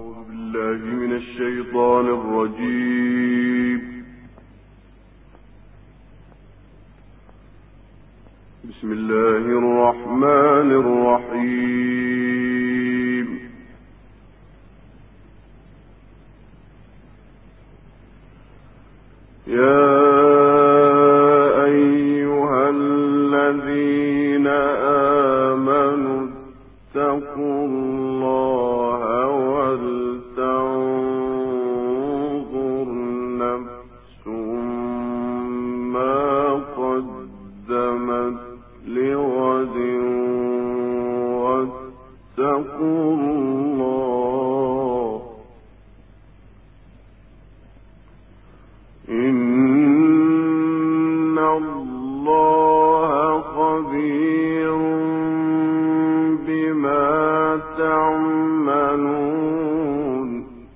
من الشيطان الرجيم. بسم الله الرحمن الرحيم. يا أيها الذين آمنوا اتقوا الله ولتنظر نفس ما قدمت لغد واتقوا الله إن الله خبير بما تعملون.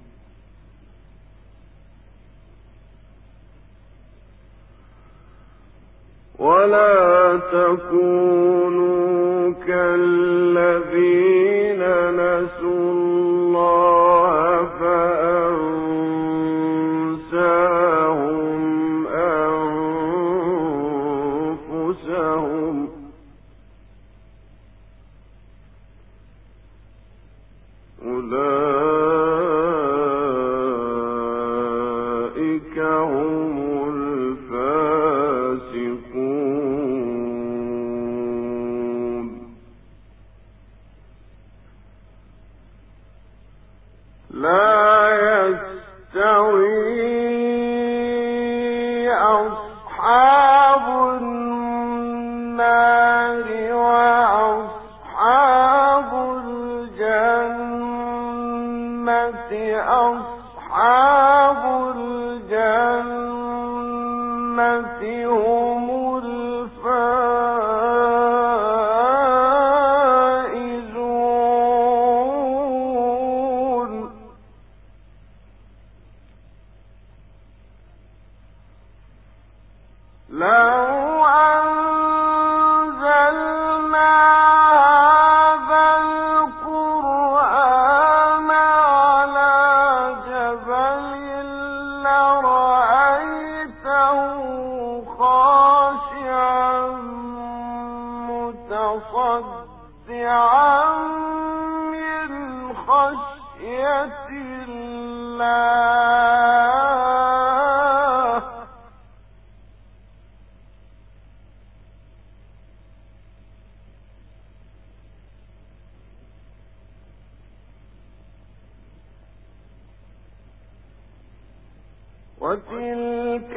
ولا تكونوا كالذين نسوا الله فأنساهم أنفسهم أولئك هم الفاسقون. لا يستوي أصحاب النار وأصحاب الجنة أصحاب الجنة هم الفائزون. لو أنزلنا هذا القرآن على جبل لرأيته خاشعا متصدعا من خشية الله. وتلك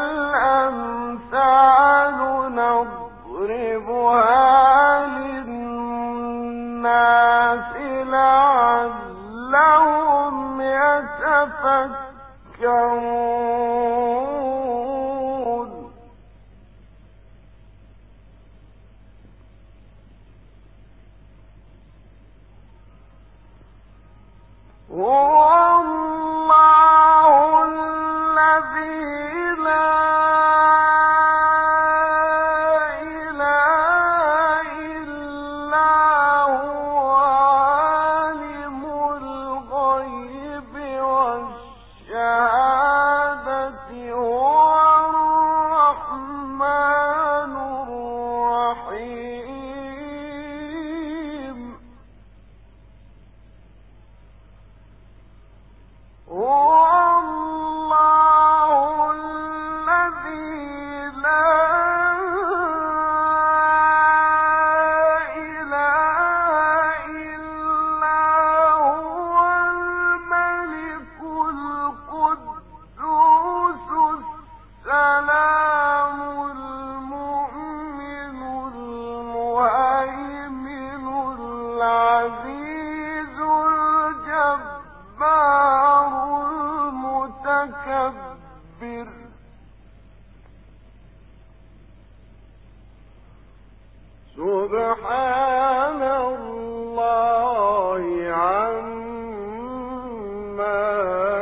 الأمثال نضربها للناس لعلهم يتفكرون. هو الله الذي لا إله إلا هو عالم الغيب والشهادة هو الرحمن الرحيم. هو الله الذي لا إله إلا هو الملك القدوس السلام المؤمن المهيمن العزيز الجبار المتكبر. سبحان الله عما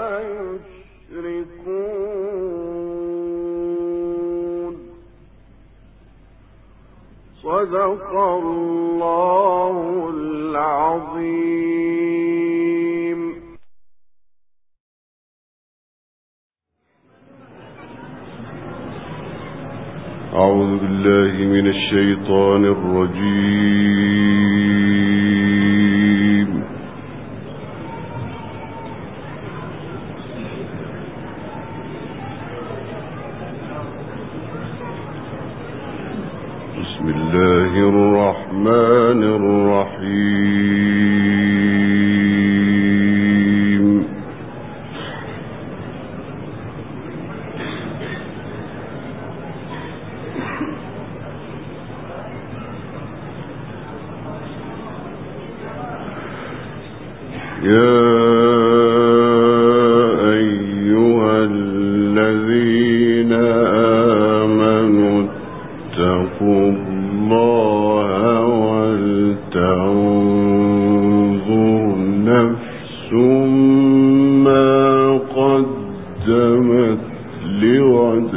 يشركون. صدق الله العظيم. أعوذ بالله من الشيطان الرجيم. بسم الله الرحمن الرحيم. يا أيها الذين آمنوا اتقوا الله ولتنظر نفس ما قدمت لغد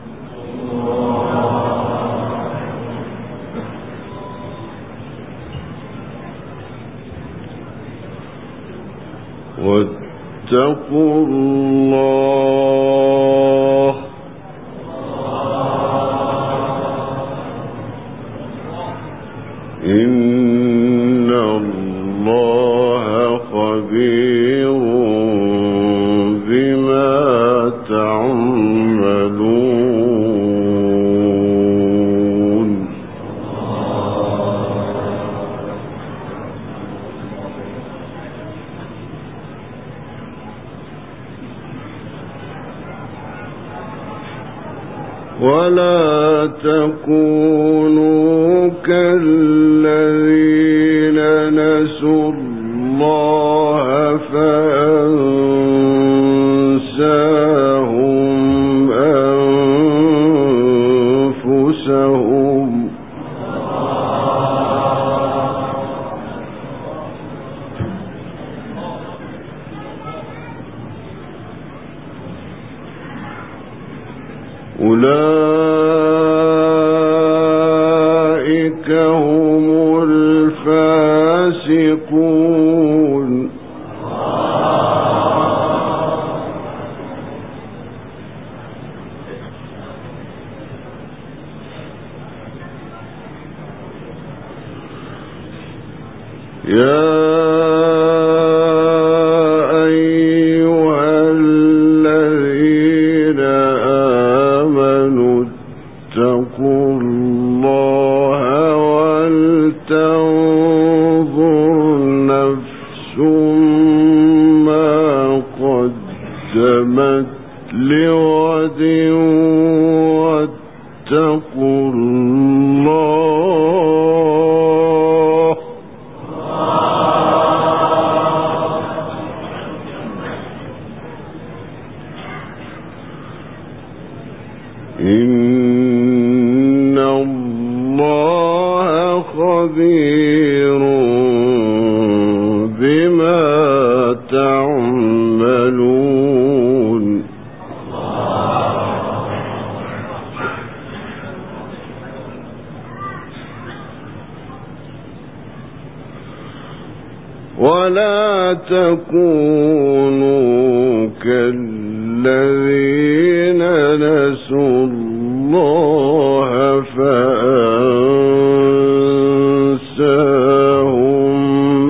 واتقوا الله إن الله خبير بما تعملون. ولا تكونوا كالذين نسوا الله فأنساهم أنفسهم أولئك هم الفاسقون. يا أيها الذين آمنوا اتقوا الله ولتنظر نفس ما قدمت لغد واتقوا الله إن الله خبير بما تعملون. ولا تكونوا كالذين نسوا الله فأنساهم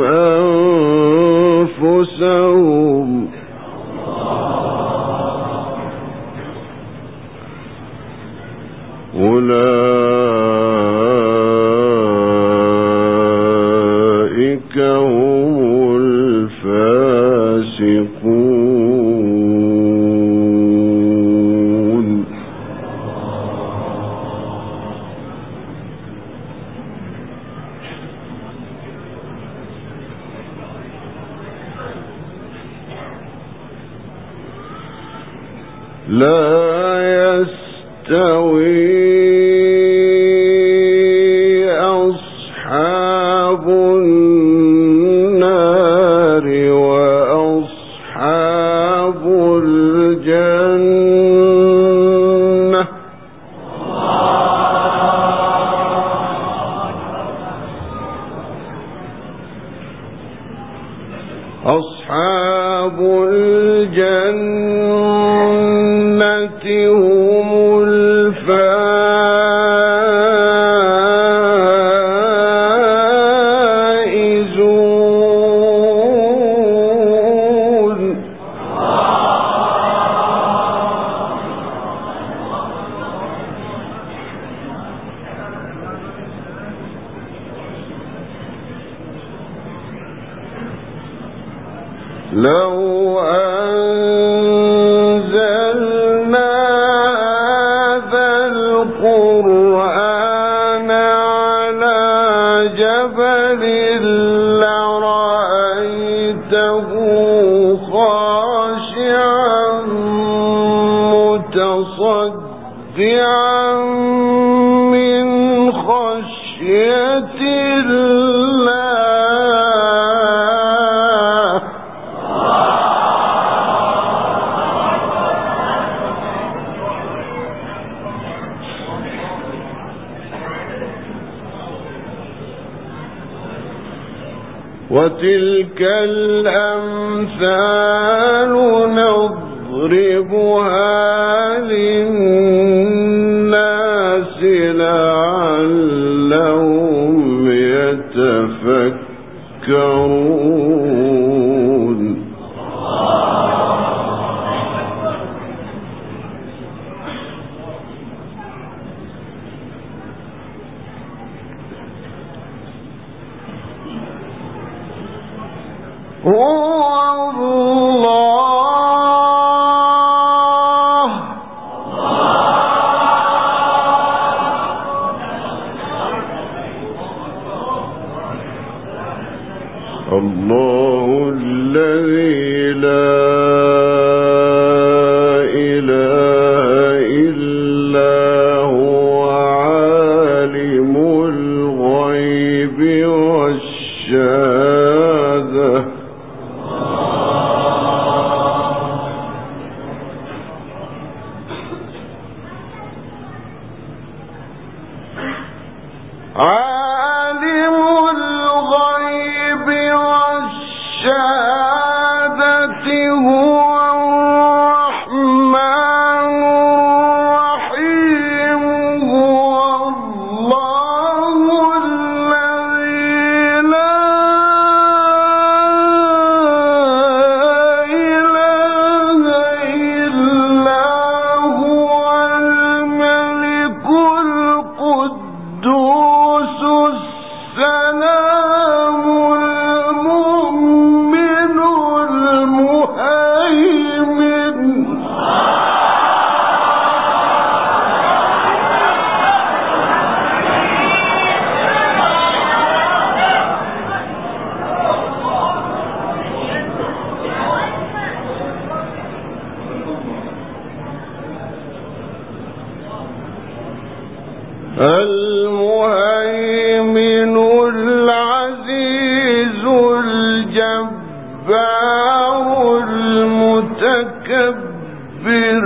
أنفسهم أولئك هم الفاسقون. لا يستوي أصحاب النار وأصحاب الجنة أصحاب الجنة هم الفائزون. لو أنزلنا هذا القرآن على جبل لرأيته خاشعا متصدعا من خشية الله. وتلك الأمثال نضربها للناس لعلهم يتفكرون. الله الذي لا إله إلا هو عالم الغيب والشهادة. المهيمن العزيز الجبار المتكبر.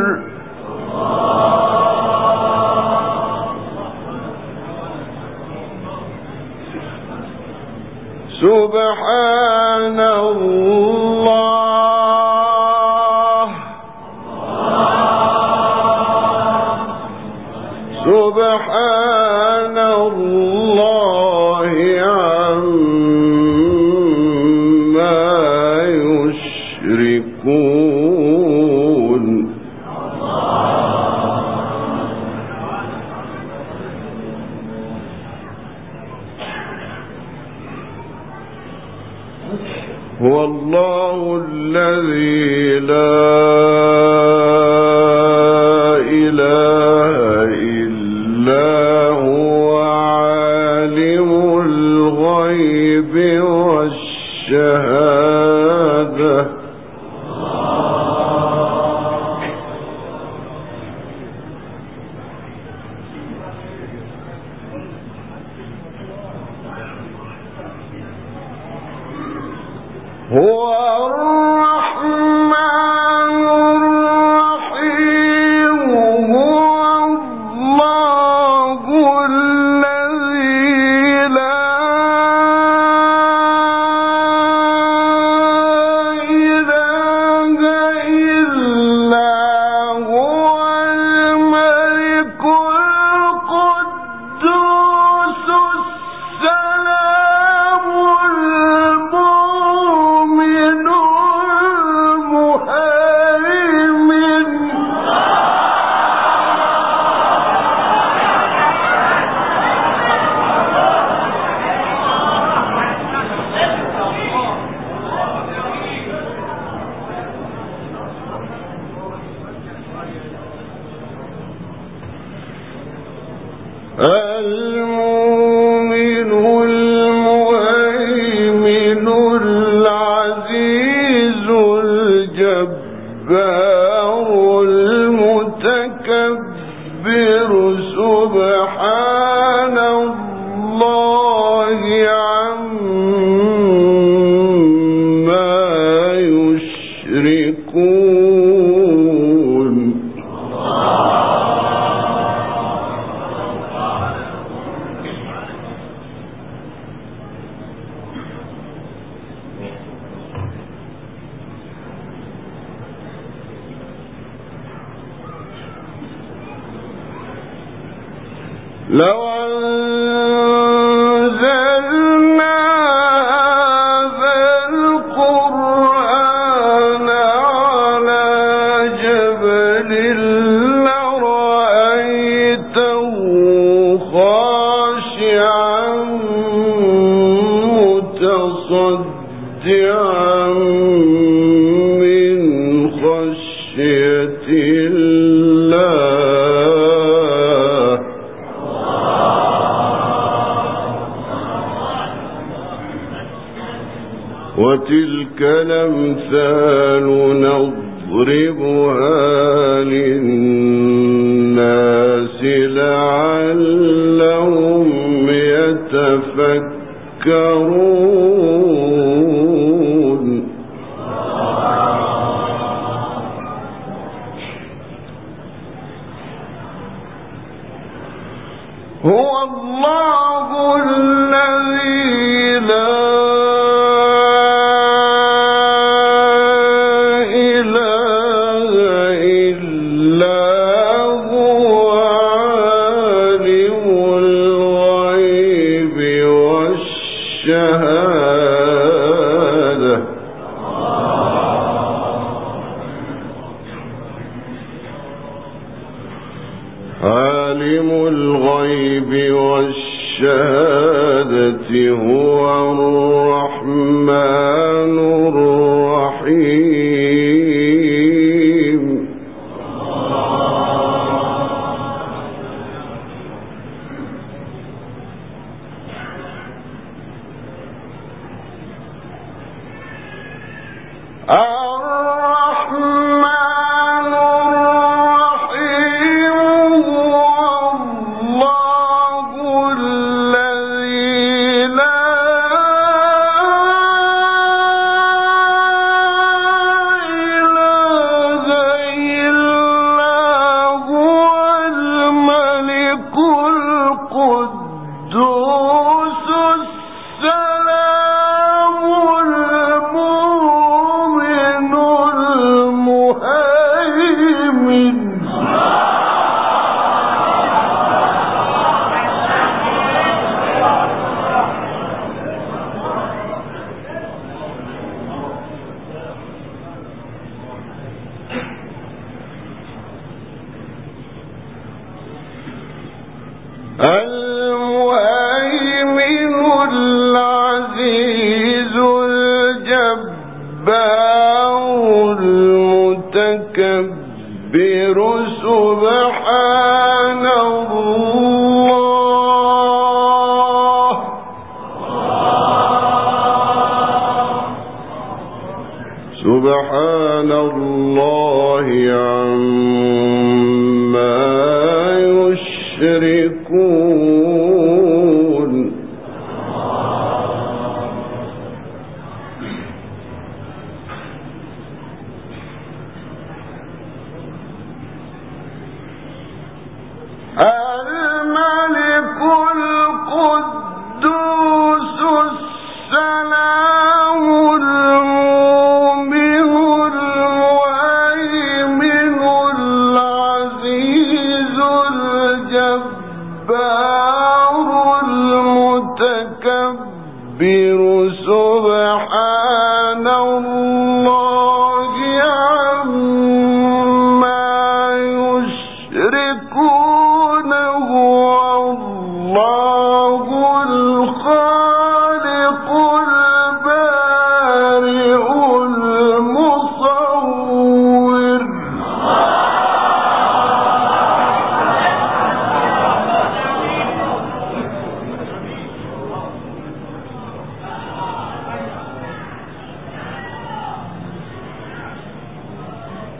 سبحان الله سبحان الله عما يشركون. هو الله الذي لا إله إلا هو عالم الغيب والشهادة. هو الرحمن المؤمن المهيمن العزيز الجبار المتكبر سبحان الله عما يشركون. لو أنزلنا هذا القرآن على جبل لرأيته خاشعا متصدعا من خشية الله. وتلك الأمثال نضربها للناس لعلهم يتفكرون. هو الله الذي لا عالم الغيب والشهادة هو الرحمن الرحيم. المهيمن العزيز الجبار المتكبر سبحان الله. سبحان الله عما يشركون. الملك القدوس السلام المؤمن المهيمن العزيز الجبار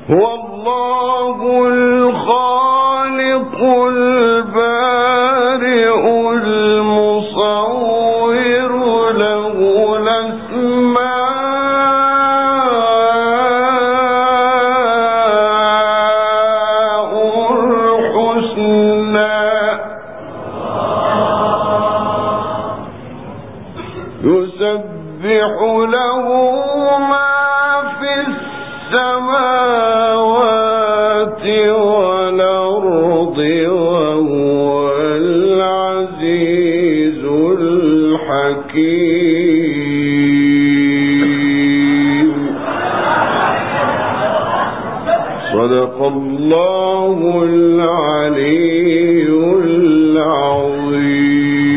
هو الله الخالق البارئ المصور له الأسماء الحسنى يسبح له ما في السماوات والأرض وهو العزيز الحكيم. صدق الله العلي العظيم.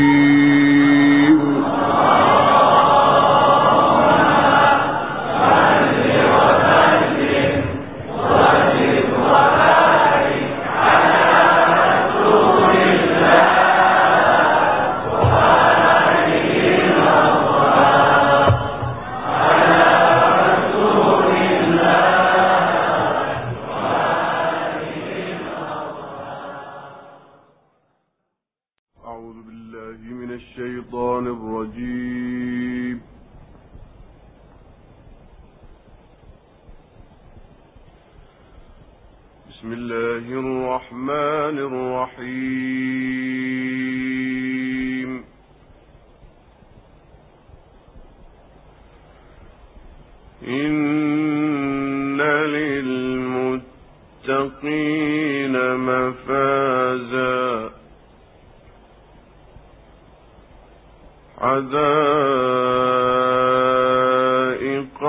أعوذ بالله من الشيطان الرجيم. بسم الله الرحمن الرحيم. إن للمتقين مفازا حدائق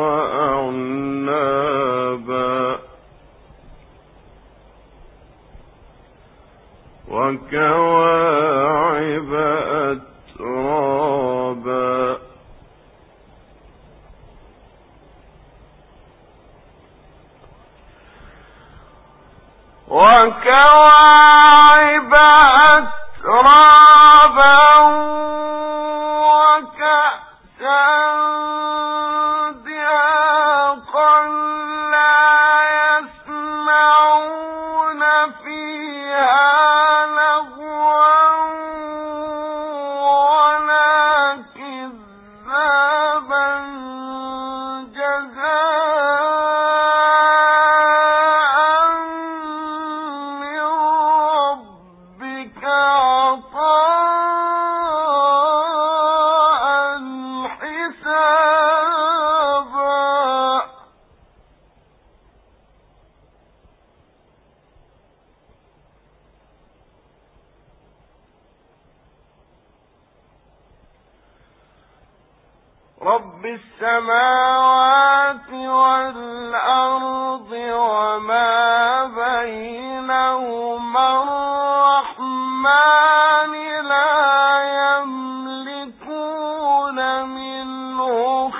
وأعنابا وكواعب أترابا وكواعب أترابا وكأسا دهاقا لا يسمعون فيها لغوا ولا كذابا جزاء من ربك عطاء حسابا. رب السماوات والأرض وما بينهما الرحمن لا يملكون منه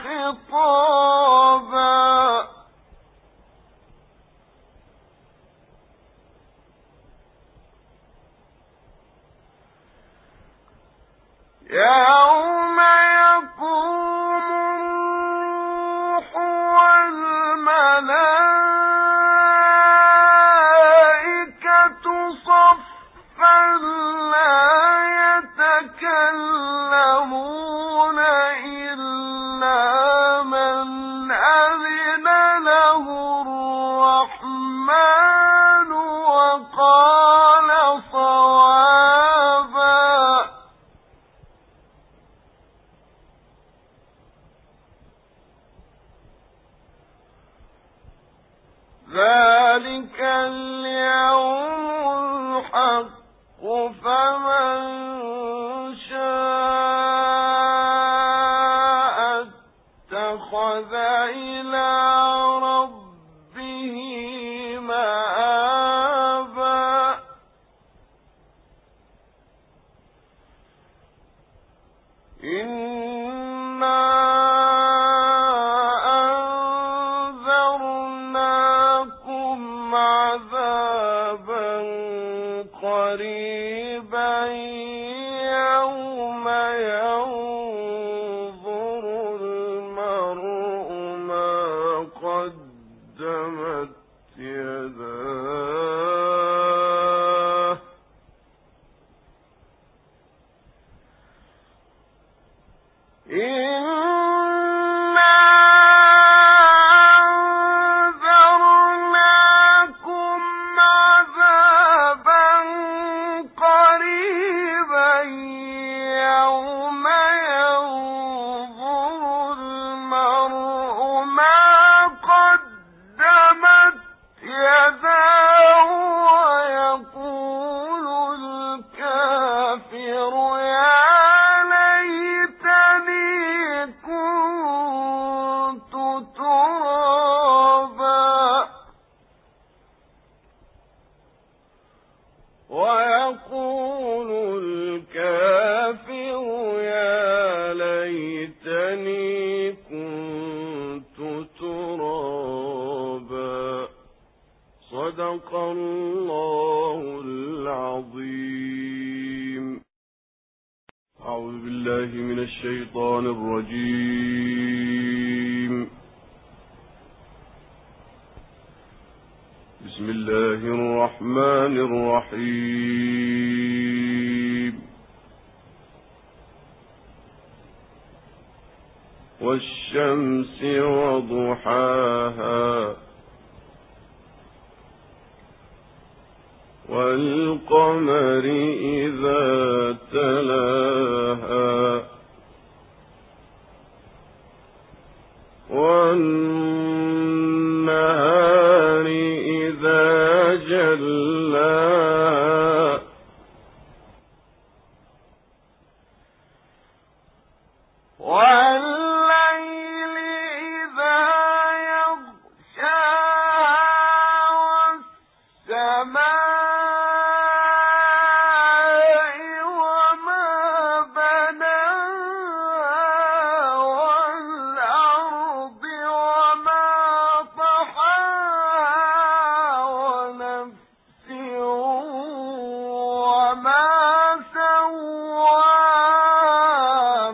خطابا. يوم يقوم الروح والملائكة صفا لا يتكلمون إلا من أذن له الرحمن وقال صوابا. ذلك اليوم الحق فمن شاء اتخذ إلى ربه مآبا. إنا أنذرناكم عذابا قريبا يوم ينظر المرء ما قدمت يداه ويقول الكافر يا ليتني كنت ترابا. صدق الله العظيم. أعوذ بالله من الشيطان الرجيم. بسم الله الرحمن الرحيم. والشمس وضحاها والقمر إذا تلاها والنهار إذا جلاها والليل إذا يغشاها والسماء وما بناها والأرض وما طحاها ونفس وما سواها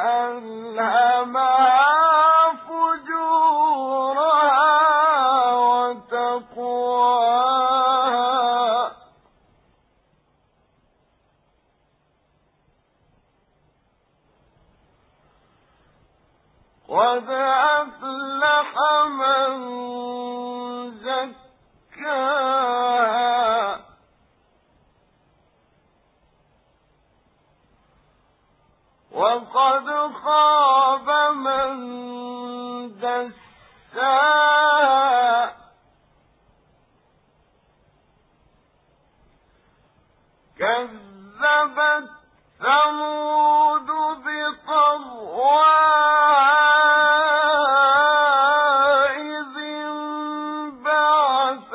فألهمها فجورها وتقواها. قد أفلح من زكاها وقد خاب من دساها. كذبت ثمود بطغواها إذ انبعث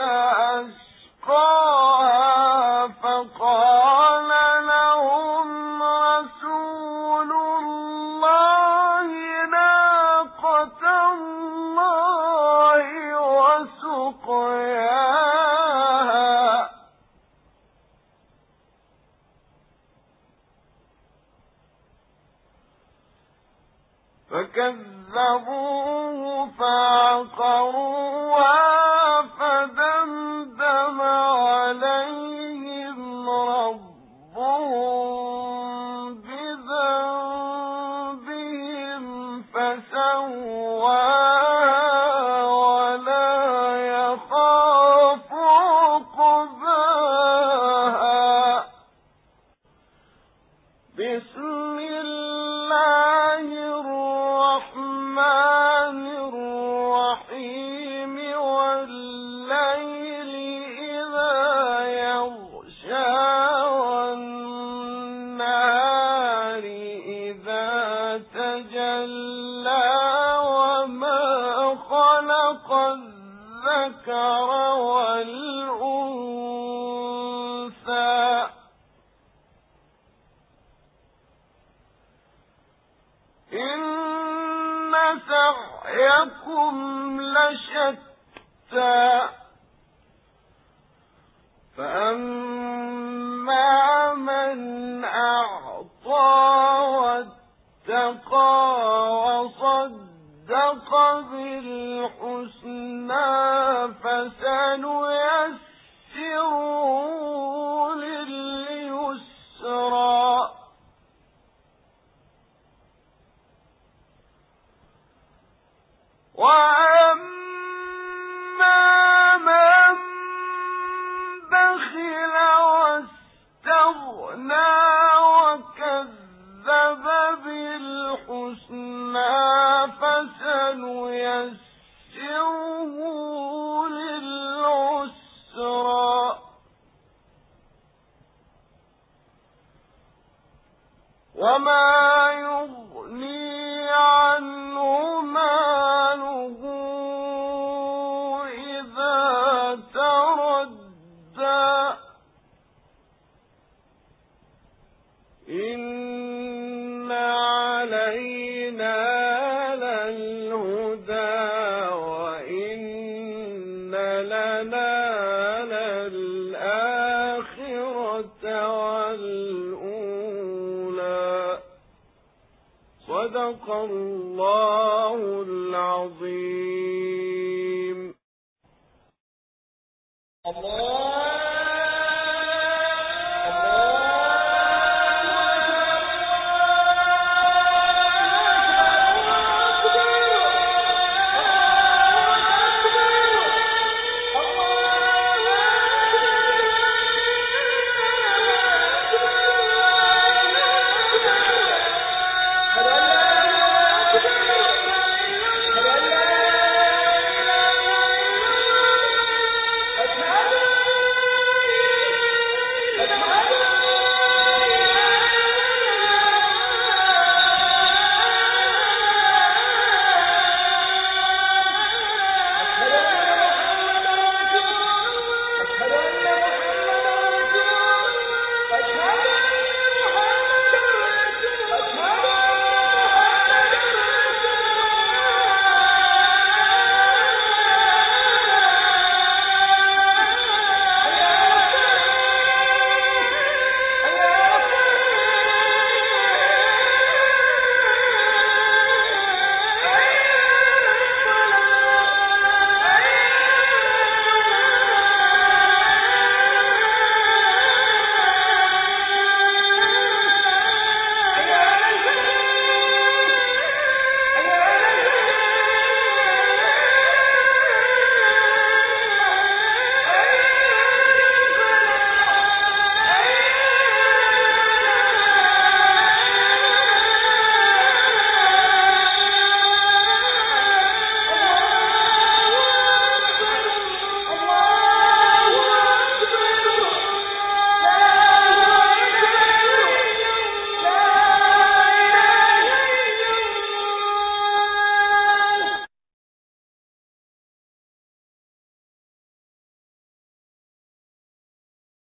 أشقاها فقال لهم رسول الله ناقة الله وسقياها. فكذبوه فعقروها فدمدم عليهم ربهم بذنبهم فسواها ولا يخاف عقباها. بسم الله الرحمن الرحيم. والليل إذا يغشى والنهار إذا تجلى وما خلق الذكر والأنثى إن سعيكم لشتى. فأما من أعطى واتقى وصدق بالحسنى فسيؤتيه فنيسره للعسرى وما يغني عنه ماله إذا تردى إن علينا للهدى وإن لنا للآخرة والأولى صدق الله العظيم.